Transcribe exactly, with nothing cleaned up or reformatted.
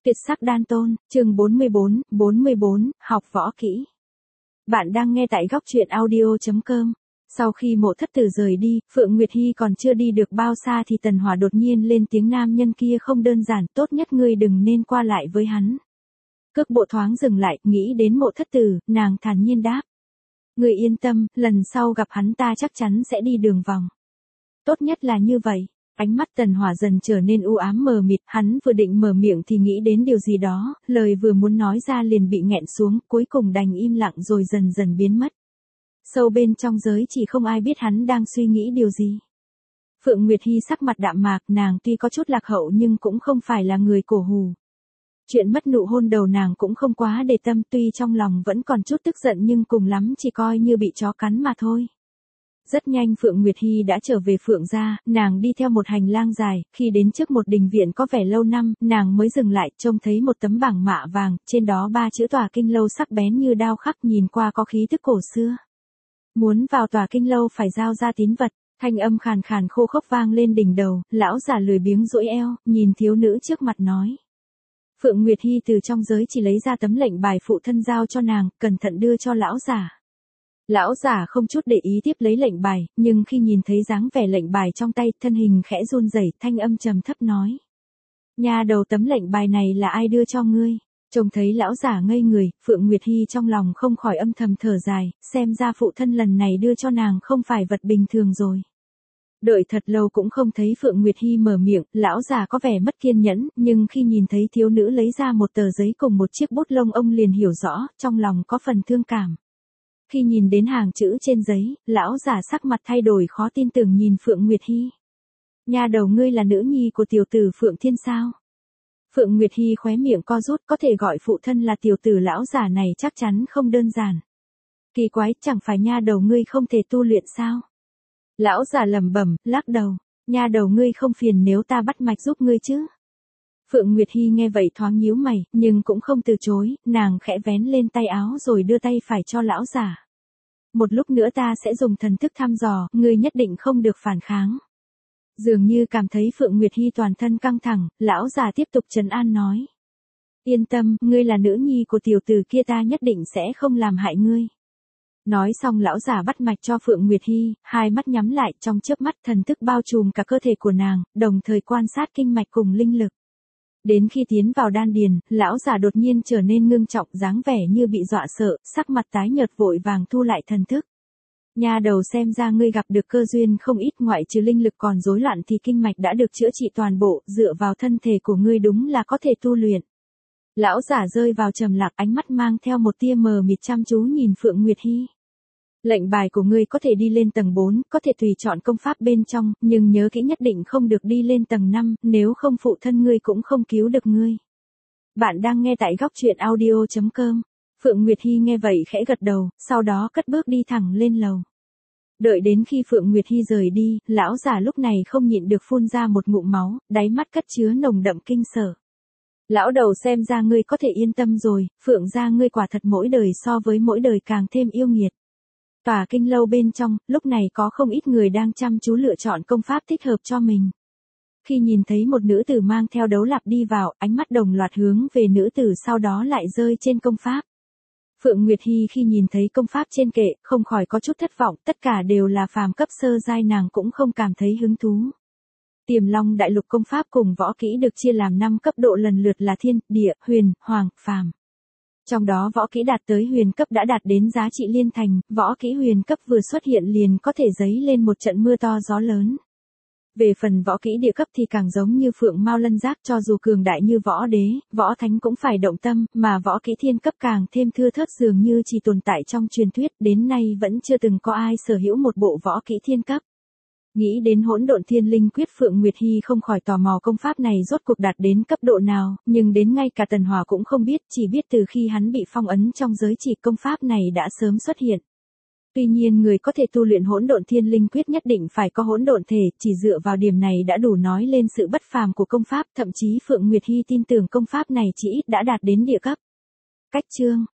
Tuyệt sắc đan tôn, chương bốn mươi bốn, bốn mươi bốn, học võ kỹ. Bạn đang nghe tại góc truyện audio chấm com. Sau khi Mộ Thất Tử rời đi, Phượng Nguyệt Hi còn chưa đi được bao xa thì Tần Hỏa đột nhiên lên tiếng, nam nhân kia không đơn giản, tốt nhất ngươi đừng nên qua lại với hắn. Cước bộ thoáng dừng lại, nghĩ đến Mộ Thất Tử, nàng thản nhiên đáp. Ngươi yên tâm, lần sau gặp hắn ta chắc chắn sẽ đi đường vòng. Tốt nhất là như vậy. Ánh mắt Tần Hỏa dần trở nên u ám mờ mịt, hắn vừa định mở miệng thì nghĩ đến điều gì đó, lời vừa muốn nói ra liền bị nghẹn xuống, cuối cùng đành im lặng rồi dần dần biến mất. Sâu bên trong giới chỉ không ai biết hắn đang suy nghĩ điều gì. Phượng Nguyệt Hi sắc mặt đạm mạc, nàng tuy có chút lạc hậu nhưng cũng không phải là người cổ hủ. Chuyện mất nụ hôn đầu nàng cũng không quá để tâm, tuy trong lòng vẫn còn chút tức giận nhưng cùng lắm chỉ coi như bị chó cắn mà thôi. Rất nhanh Phượng Nguyệt Hi đã trở về Phượng gia, nàng đi theo một hành lang dài, khi đến trước một đình viện có vẻ lâu năm, nàng mới dừng lại, trông thấy một tấm bảng mạ vàng, trên đó ba chữ Tòa Kinh Lâu sắc bén như đao khắc, nhìn qua có khí tức cổ xưa. Muốn vào Tòa Kinh Lâu phải giao ra tín vật, thanh âm khàn khàn khô khốc vang lên đỉnh đầu, lão giả lười biếng duỗi eo, nhìn thiếu nữ trước mặt nói. Phượng Nguyệt Hi từ trong giới chỉ lấy ra tấm lệnh bài phụ thân giao cho nàng, cẩn thận đưa cho lão giả. Lão giả không chút để ý tiếp lấy lệnh bài, nhưng khi nhìn thấy dáng vẻ lệnh bài trong tay, thân hình khẽ run rẩy, thanh âm trầm thấp nói. Nhà đầu, tấm lệnh bài này là ai đưa cho ngươi? Trông thấy lão giả ngây người, Phượng Nguyệt Hi trong lòng không khỏi âm thầm thở dài, xem ra phụ thân lần này đưa cho nàng không phải vật bình thường rồi. Đợi thật lâu cũng không thấy Phượng Nguyệt Hi mở miệng, lão già có vẻ mất kiên nhẫn, nhưng khi nhìn thấy thiếu nữ lấy ra một tờ giấy cùng một chiếc bút lông, ông liền hiểu rõ, trong lòng có phần thương cảm. Khi nhìn đến hàng chữ trên giấy, lão giả sắc mặt thay đổi, khó tin tưởng nhìn Phượng Nguyệt Hi. Nhà đầu, ngươi là nữ nhi của tiểu tử Phượng Thiên sao? Phượng Nguyệt Hi khóe miệng co rút, có thể gọi phụ thân là tiểu tử lão giả này chắc chắn không đơn giản. Kỳ quái, chẳng phải nha đầu ngươi không thể tu luyện sao? Lão giả lẩm bẩm, lắc đầu. Nha đầu, ngươi không phiền nếu ta bắt mạch giúp ngươi chứ? Phượng Nguyệt Hi nghe vậy thoáng nhíu mày, nhưng cũng không từ chối, nàng khẽ vén lên tay áo rồi đưa tay phải cho lão giả. Một lúc nữa ta sẽ dùng thần thức thăm dò, ngươi nhất định không được phản kháng. Dường như cảm thấy Phượng Nguyệt Hi toàn thân căng thẳng, lão giả tiếp tục trấn an nói. Yên tâm, ngươi là nữ nhi của tiểu tử kia, ta nhất định sẽ không làm hại ngươi. Nói xong lão giả bắt mạch cho Phượng Nguyệt Hi, hai mắt nhắm lại, trong chớp mắt thần thức bao trùm cả cơ thể của nàng, đồng thời quan sát kinh mạch cùng linh lực. Đến khi tiến vào đan điền, lão giả đột nhiên trở nên ngưng trọng, dáng vẻ như bị dọa sợ, sắc mặt tái nhợt, vội vàng thu lại thần thức. Nhà đầu, xem ra ngươi gặp được cơ duyên không ít, ngoại trừ linh lực còn rối loạn thì kinh mạch đã được chữa trị toàn bộ, dựa vào thân thể của ngươi đúng là có thể tu luyện. Lão giả rơi vào trầm lặng, ánh mắt mang theo một tia mờ mịt chăm chú nhìn Phượng Nguyệt Hi. Lệnh bài của ngươi có thể đi lên tầng bốn, có thể tùy chọn công pháp bên trong, nhưng nhớ kỹ nhất định không được đi lên tầng năm, nếu không phụ thân ngươi cũng không cứu được ngươi. Bạn đang nghe tại góc truyện audio chấm com. Phượng Nguyệt Hi nghe vậy khẽ gật đầu, sau đó cất bước đi thẳng lên lầu. Đợi đến khi Phượng Nguyệt Hi rời đi, lão giả lúc này không nhịn được phun ra một ngụm máu, đáy mắt cất chứa nồng đậm kinh sợ. Lão đầu, xem ra ngươi có thể yên tâm rồi, Phượng gia ngươi quả thật mỗi đời so với mỗi đời càng thêm yêu nghiệt. Tòa Kinh Lâu bên trong, lúc này có không ít người đang chăm chú lựa chọn công pháp thích hợp cho mình. Khi nhìn thấy một nữ tử mang theo đấu lạp đi vào, ánh mắt đồng loạt hướng về nữ tử, sau đó lại rơi trên công pháp. Phượng Nguyệt Hi khi nhìn thấy công pháp trên kệ, không khỏi có chút thất vọng, tất cả đều là phàm cấp sơ giai, nàng cũng không cảm thấy hứng thú. Tiềm Long Đại Lục công pháp cùng võ kỹ được chia làm năm cấp độ lần lượt là thiên, địa, huyền, hoàng, phàm. Trong đó võ kỹ đạt tới huyền cấp đã đạt đến giá trị liên thành, võ kỹ huyền cấp vừa xuất hiện liền có thể giấy lên một trận mưa to gió lớn. Về phần võ kỹ địa cấp thì càng giống như phượng mao lân giác, cho dù cường đại như võ đế, võ thánh cũng phải động tâm, mà võ kỹ thiên cấp càng thêm thưa thớt, dường như chỉ tồn tại trong truyền thuyết, đến nay vẫn chưa từng có ai sở hữu một bộ võ kỹ thiên cấp. Nghĩ đến Hỗn Độn Thiên Linh Quyết, Phượng Nguyệt Hi không khỏi tò mò công pháp này rốt cuộc đạt đến cấp độ nào, nhưng đến ngay cả Tần Hỏa cũng không biết, chỉ biết từ khi hắn bị phong ấn trong giới chỉ công pháp này đã sớm xuất hiện. Tuy nhiên người có thể tu luyện Hỗn Độn Thiên Linh Quyết nhất định phải có hỗn độn thể, chỉ dựa vào điểm này đã đủ nói lên sự bất phàm của công pháp, thậm chí Phượng Nguyệt Hi tin tưởng công pháp này chỉ ít đã đạt đến địa cấp. Cách chương